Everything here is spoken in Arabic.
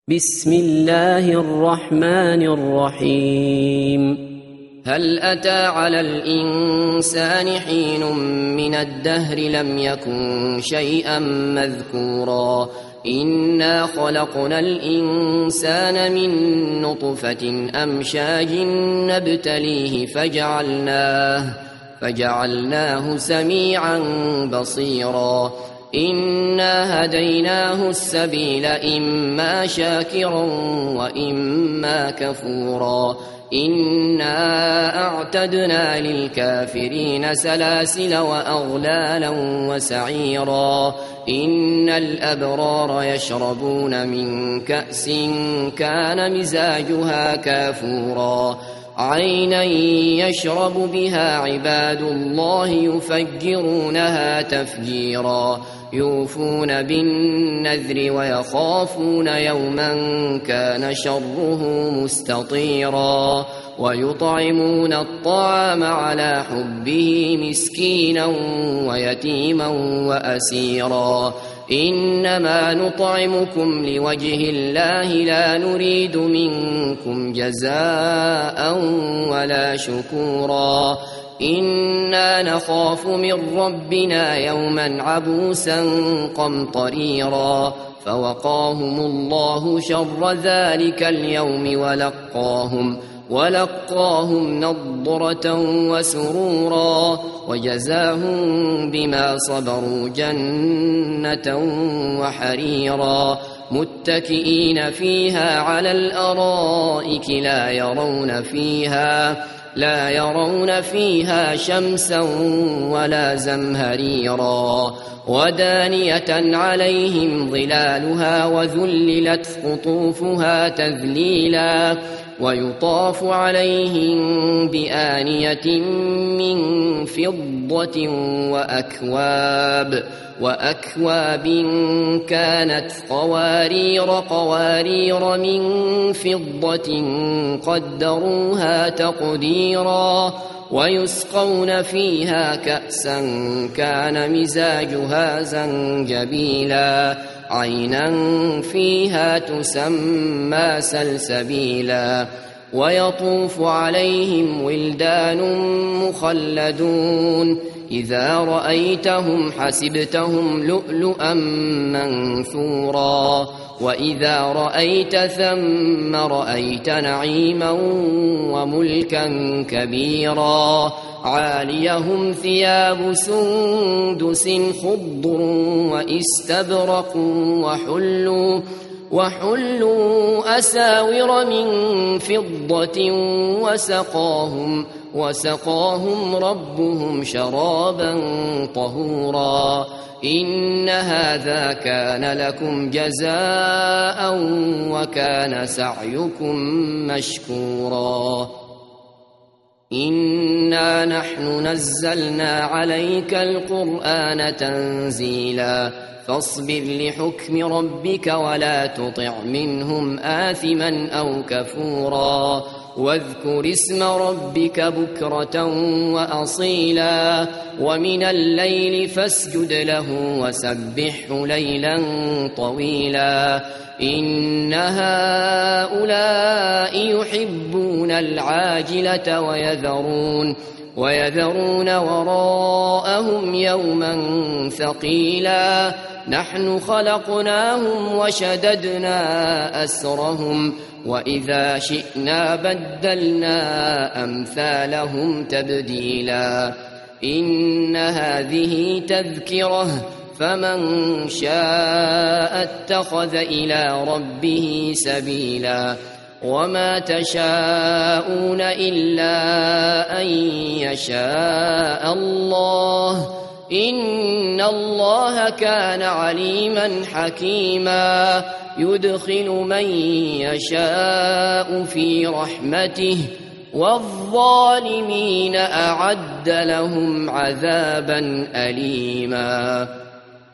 بسم الله الرحمن الرحيم. هل أتى على الإنسان حين من الدهر لم يكن شيئا مذكورا إنا خلقنا الإنسان من نطفة أمشاج نبتليه فجعلناه سميعا بصيرا إنا هديناه السبيل إما شاكرا وإما كفورا إنا أعتدنا للكافرين سلاسل وأغلالا وسعيرا إن الأبرار يشربون من كأس كان مزاجها كافورا عينا يشرب بها عباد الله يفجرونها تفجيرا يوفون بالنذر ويخافون يوما كان شره مستطيرا ويطعمون الطعام على حبه مسكينا ويتيما وأسيرا إنما نطعمكم لوجه الله لا نريد منكم جزاء ولا شكورا إنا نخاف من ربنا يوما عبوسا قمطريرا فوقاهم الله شر ذلك اليوم ولقاهم نضرة وسرورا وجزاهم بما صبروا جنة وحريرا متكئين فيها على الأرائك لا يرون فيها شمسا ولا زمهريرا ودانية عليهم ظلالها وذللت قطوفها تذليلا ويطاف عليهم بآنية من فضة وأكواب كانت قوارير من فضة قدروها تقديرا ويسقون فيها كأسا كان مزاجها زنجبيلا عينا فيها تسمى سلسبيلا ويطوف عليهم ولدان مخلدون إذا رأيتهم حسبتهم لؤلؤا منثورا وإذا رأيت ثم رأيت نعيما وملكا كبيرا عاليهم ثياب سندس خضر واستبرق وحلوا أساور من فضة وسقاهم ربهم شرابا طهورا إن هذا كان لكم جزاء وكان سعيكم مشكورا إنا نحن نزلنا عليك القرآن تنزيلا فاصبر لحكم ربك ولا تطع منهم آثما أو كفورا واذكر اسم ربك بكرة وأصيلا ومن الليل فاسجد له وسبحه ليلا طويلا إن هؤلاء يحبون العاجلة ويذرون وراءهم يوما ثقيلا نحن خلقناهم وشددنا أسرهم وإذا شئنا بدلنا أمثالهم تبديلا إن هذه تذكرة فمن شاء اتخذ إلى ربه سبيلا وما تشاءون إلا أن يشاء الله إن الله كان عليما حكيما يدخل من يشاء في رحمته والظالمين أعد لهم عذابا أليما.